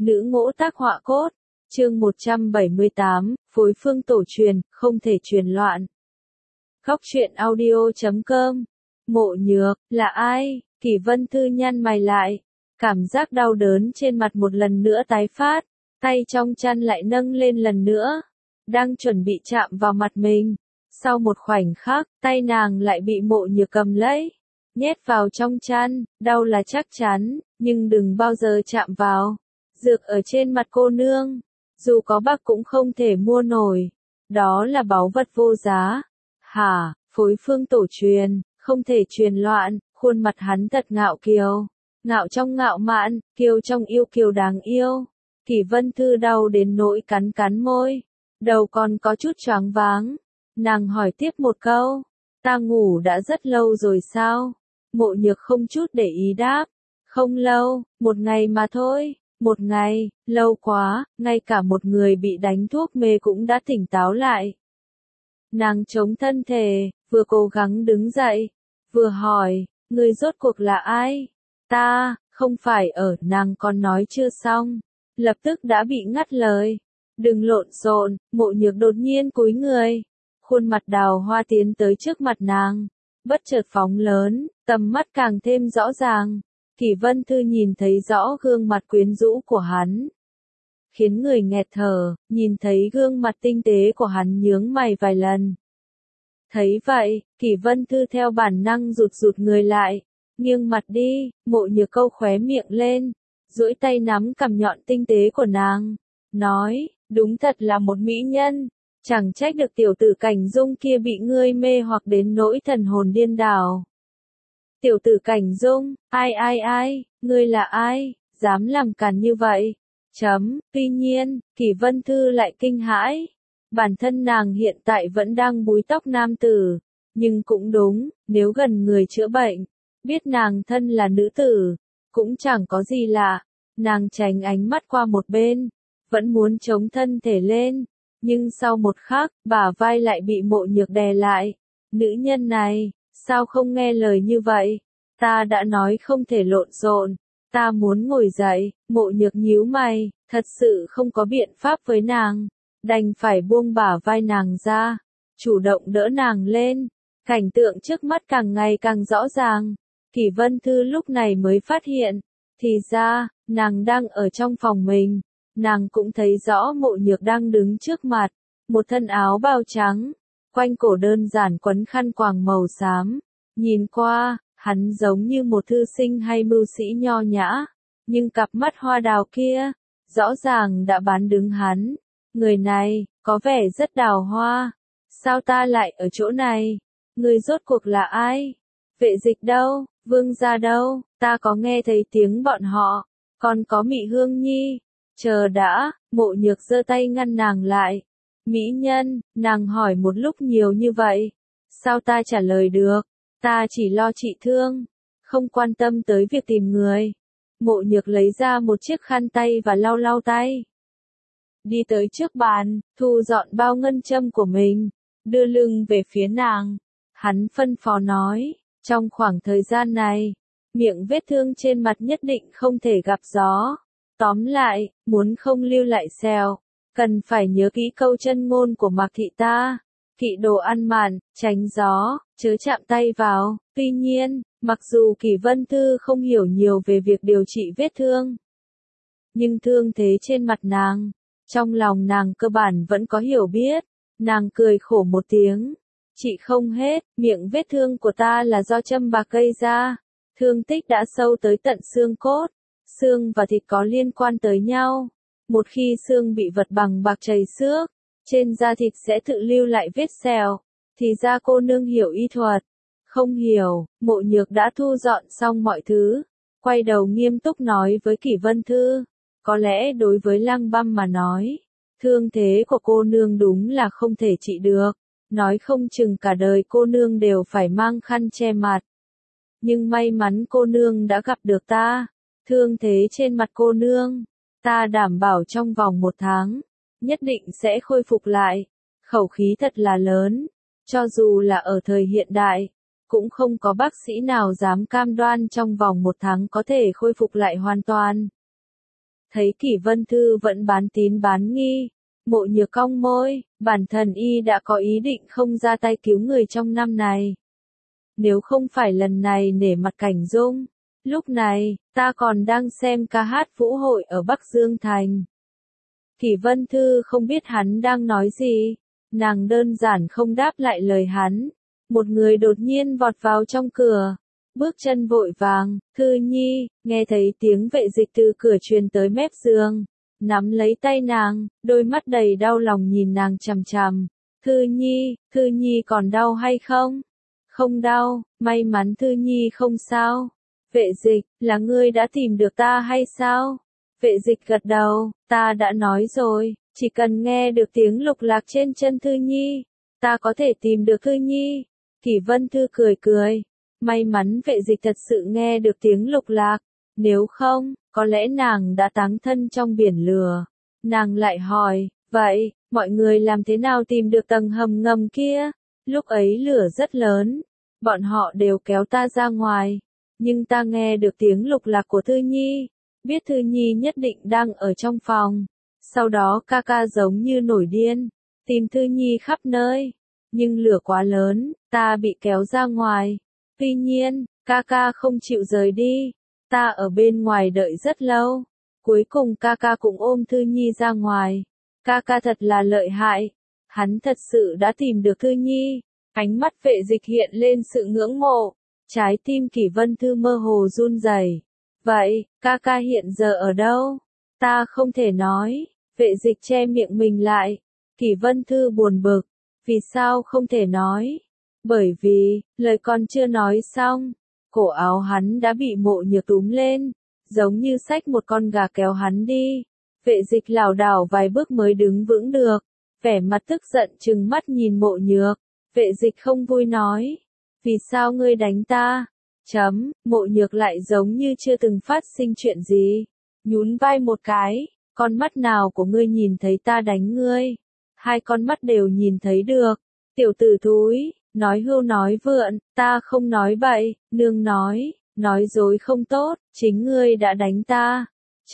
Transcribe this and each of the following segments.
Nữ ngỗ tác họa cốt. Chương 178, phối phương tổ truyền, không thể truyền loạn. Góc truyện audio.com. Mộ Nhược, là ai? Kỷ Vân Thư nhăn mày lại. Cảm giác đau đớn trên mặt một lần nữa tái phát. Tay trong chăn lại nâng lên lần nữa. Đang chuẩn bị chạm vào mặt mình. Sau một khoảnh khắc, tay nàng lại bị Mộ Nhược cầm lấy. Nhét vào trong chăn, đau là chắc chắn, nhưng đừng bao giờ chạm vào. Dược ở trên mặt cô nương, dù có bạc cũng không thể mua nổi. Đó là báu vật vô giá. Hả, phối phương tổ truyền, không thể truyền loạn, khuôn mặt hắn thật ngạo kiều. Ngạo trong ngạo mạn, kiêu trong yêu kiều đáng yêu. Kỷ Vân Thư đau đến nỗi cắn cắn môi. Đầu còn có chút choáng váng. Nàng hỏi tiếp một câu. Ta ngủ đã rất lâu rồi sao? Mộ Nhược không chút để ý đáp. Không lâu, một ngày mà thôi. Một ngày, lâu quá, ngay cả một người bị đánh thuốc mê cũng đã tỉnh táo lại. Nàng chống thân thể, vừa cố gắng đứng dậy, vừa hỏi, người rốt cuộc là ai? Ta, không phải ở, nàng còn nói chưa xong. Lập tức đã bị ngắt lời. Đừng lộn xộn, Mộ Nhược đột nhiên cúi người. Khuôn mặt đào hoa tiến tới trước mặt nàng. Bất chợt phóng lớn, tầm mắt càng thêm rõ ràng. Kỷ Vân Thư nhìn thấy rõ gương mặt quyến rũ của hắn. Khiến người nghẹt thở, nhìn thấy gương mặt tinh tế của hắn nhướng mày vài lần. Thấy vậy, Kỷ Vân Thư theo bản năng rụt rụt người lại. Nghiêng mặt đi, Mộ Nhược câu khóe miệng lên. Duỗi tay nắm cằm nhọn tinh tế của nàng. Nói, đúng thật là một mỹ nhân. Chẳng trách được tiểu tử Cảnh Dung kia bị ngươi mê hoặc đến nỗi thần hồn điên đảo. Tiểu tử Cảnh Dung, ai, ngươi là ai, dám làm càn như vậy? Tuy nhiên, Kỷ Vân Thư lại kinh hãi. Bản thân nàng hiện tại vẫn đang búi tóc nam tử. Nhưng cũng đúng, nếu gần người chữa bệnh, biết nàng thân là nữ tử, cũng chẳng có gì lạ. Nàng tránh ánh mắt qua một bên, vẫn muốn chống thân thể lên. Nhưng sau một khắc, bả vai lại bị Mộ Nhược đè lại. Nữ nhân này, sao không nghe lời như vậy? Ta đã nói không thể lộn xộn. Ta muốn ngồi dậy. Mộ Nhược nhíu mày, thật sự không có biện pháp với nàng. Đành phải buông bả vai nàng ra. Chủ động đỡ nàng lên. Cảnh tượng trước mắt càng ngày càng rõ ràng. Kỷ Vân Thư lúc này mới phát hiện. Thì ra, nàng đang ở trong phòng mình. Nàng cũng thấy rõ Mộ Nhược đang đứng trước mặt. Một thân áo bào trắng. Quanh cổ đơn giản quấn khăn quàng màu xám. Nhìn qua, hắn giống như một thư sinh hay mưu sĩ nho nhã. Nhưng cặp mắt hoa đào kia, rõ ràng đã bán đứng hắn. Người này, có vẻ rất đào hoa. Sao ta lại ở chỗ này? Người rốt cuộc là ai? Vệ Dịch đâu? Vương gia đâu? Ta có nghe thấy tiếng bọn họ. Còn có Mị Hương Nhi. Chờ đã, Mộ Nhược giơ tay ngăn nàng lại. Mỹ nhân, nàng hỏi một lúc nhiều như vậy. Sao ta trả lời được? Ta chỉ lo trị thương. Không quan tâm tới việc tìm người. Mộ Nhược lấy ra một chiếc khăn tay và lau lau tay. Đi tới trước bàn, thu dọn bao ngân châm của mình. Đưa lưng về phía nàng. Hắn phân phó nói, trong khoảng thời gian này, miệng vết thương trên mặt nhất định không thể gặp gió. Tóm lại, muốn không lưu lại sẹo, cần phải nhớ kỹ câu chân ngôn của Mạc thị ta. Kỵ đồ ăn mặn, tránh gió, chớ chạm tay vào. Tuy nhiên, mặc dù Kỷ Vân Thư không hiểu nhiều về việc điều trị vết thương, nhưng thương thế trên mặt nàng, trong lòng nàng cơ bản vẫn có hiểu biết. Nàng cười khổ một tiếng. Chị không hết, miệng vết thương của ta là do châm bạc gây ra. Thương tích đã sâu tới tận xương cốt. Xương và thịt có liên quan tới nhau. Một khi xương bị vật bằng bạc chảy xước, trên da thịt sẽ tự lưu lại vết sẹo. Thì ra cô nương hiểu y thuật. Không hiểu, Mộ Nhược đã thu dọn xong mọi thứ. Quay đầu nghiêm túc nói với Kỷ Vân Thư. Có lẽ đối với Lăng Băm mà nói, thương thế của cô nương đúng là không thể trị được. Nói không chừng cả đời cô nương đều phải mang khăn che mặt. Nhưng may mắn cô nương đã gặp được ta. Thương thế trên mặt cô nương, ta đảm bảo trong vòng 1 tháng, nhất định sẽ khôi phục lại. Khẩu khí thật là lớn. Cho dù là ở thời hiện đại, cũng không có bác sĩ nào dám cam đoan trong vòng 1 tháng có thể khôi phục lại hoàn toàn. Thấy Kỷ Vân Thư vẫn bán tín bán nghi, Mộ Nhược cong môi, bản thân y đã có ý định không ra tay cứu người trong năm này. Nếu không phải lần này nể mặt Cảnh Dung, lúc này, ta còn đang xem ca hát vũ hội ở Bắc Dương Thành. Kỷ Vân Thư không biết hắn đang nói gì, nàng đơn giản không đáp lại lời hắn. Một người đột nhiên vọt vào trong cửa, bước chân vội vàng, Thư Nhi, nghe thấy tiếng vệ dịch từ cửa truyền tới mép giường, nắm lấy tay nàng, đôi mắt đầy đau lòng nhìn nàng chằm chằm. Thư Nhi còn đau hay không? Không đau, may mắn Thư Nhi không sao. Vệ dịch, là ngươi đã tìm được ta hay sao? Vệ dịch gật đầu, ta đã nói rồi, chỉ cần nghe được tiếng lục lạc trên chân Thư Nhi, ta có thể tìm được Thư Nhi. Kỷ Vân Thư cười cười, may mắn vệ dịch thật sự nghe được tiếng lục lạc, nếu không, có lẽ nàng đã táng thân trong biển lửa. Nàng lại hỏi, vậy, mọi người làm thế nào tìm được tầng hầm ngầm kia? Lúc ấy lửa rất lớn, bọn họ đều kéo ta ra ngoài, nhưng ta nghe được tiếng lục lạc của Thư Nhi, biết Thư Nhi nhất định đang ở trong phòng. Sau đó ca ca giống như nổi điên, tìm Thư Nhi khắp nơi, nhưng lửa quá lớn, ta bị kéo ra ngoài. Tuy nhiên, ca ca không chịu rời đi, ta ở bên ngoài đợi rất lâu, cuối cùng ca ca cũng ôm Thư Nhi ra ngoài. Ca ca thật là lợi hại, hắn thật sự đã tìm được Thư Nhi. Ánh mắt vệ dịch hiện lên sự ngưỡng mộ, trái tim Kỷ Vân Thư mơ hồ run rẩy. Vậy, ca ca hiện giờ ở đâu? Ta không thể nói, vệ dịch che miệng mình lại. Kỷ Vân Thư buồn bực, vì sao không thể nói? Bởi vì, lời còn chưa nói xong, cổ áo hắn đã bị Mộ Nhược túm lên, giống như xách một con gà kéo hắn đi. Vệ dịch lảo đảo vài bước mới đứng vững được, vẻ mặt tức giận trừng mắt nhìn Mộ Nhược. Vệ dịch không vui nói, vì sao ngươi đánh ta? Mộ Nhược lại giống như chưa từng phát sinh chuyện gì, nhún vai một cái, con mắt nào của ngươi nhìn thấy ta đánh ngươi? Hai con mắt đều nhìn thấy được. Tiểu tử thúi, nói hưu nói vượn, ta không nói bậy, nương nói dối không tốt, chính ngươi đã đánh ta.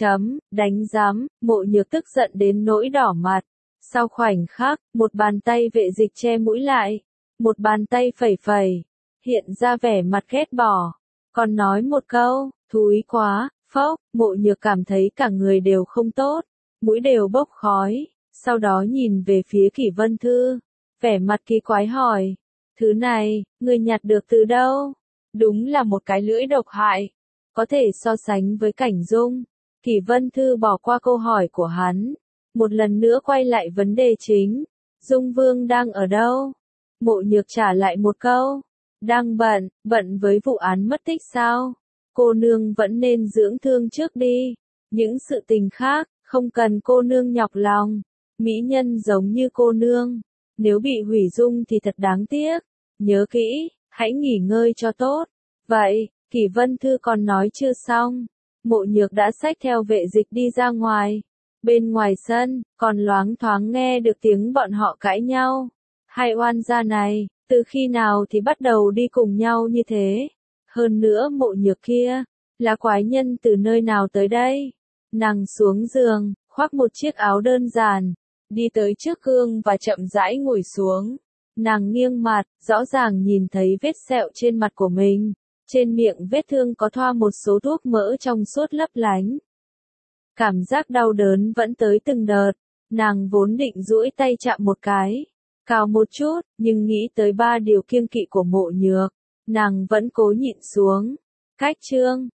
Đánh giám, Mộ Nhược tức giận đến nỗi đỏ mặt. Sau khoảnh khắc, một bàn tay vệ dịch che mũi lại, một bàn tay phẩy phẩy, hiện ra vẻ mặt ghét bỏ, còn nói một câu, thúi quá, phốc. Mộ Nhược cảm thấy cả người đều không tốt, mũi đều bốc khói, sau đó nhìn về phía Kỷ Vân Thư, vẻ mặt kỳ quái hỏi, thứ này, ngươi nhặt được từ đâu? Đúng là một cái lưỡi độc hại, có thể so sánh với Cảnh Dung. Kỷ Vân Thư bỏ qua câu hỏi của hắn, một lần nữa quay lại vấn đề chính, Dung Vương đang ở đâu? Mộ Nhược trả lại một câu, đang bận với vụ án mất tích sao? Cô nương vẫn nên dưỡng thương trước đi, những sự tình khác, không cần cô nương nhọc lòng. Mỹ nhân giống như cô nương, nếu bị hủy dung thì thật đáng tiếc. Nhớ kỹ, hãy nghỉ ngơi cho tốt. Vậy, Kỷ Vân Thư còn nói chưa xong, Mộ Nhược đã xách theo vệ dịch đi ra ngoài. Bên ngoài sân, còn loáng thoáng nghe được tiếng bọn họ cãi nhau. Hai oan gia này, từ khi nào thì bắt đầu đi cùng nhau như thế? Hơn nữa Mộ Nhược kia, là quái nhân từ nơi nào tới đây? Nàng xuống giường, khoác một chiếc áo đơn giản, đi tới trước gương và chậm rãi ngồi xuống. Nàng nghiêng mặt, rõ ràng nhìn thấy vết sẹo trên mặt của mình. Trên miệng vết thương có thoa một số thuốc mỡ trong suốt lấp lánh. Cảm giác đau đớn vẫn tới từng đợt. Nàng vốn định duỗi tay chạm một cái, cào một chút, nhưng nghĩ tới 3 điều kiêng kỵ của Mộ Nhược, nàng vẫn cố nhịn xuống. Cách chương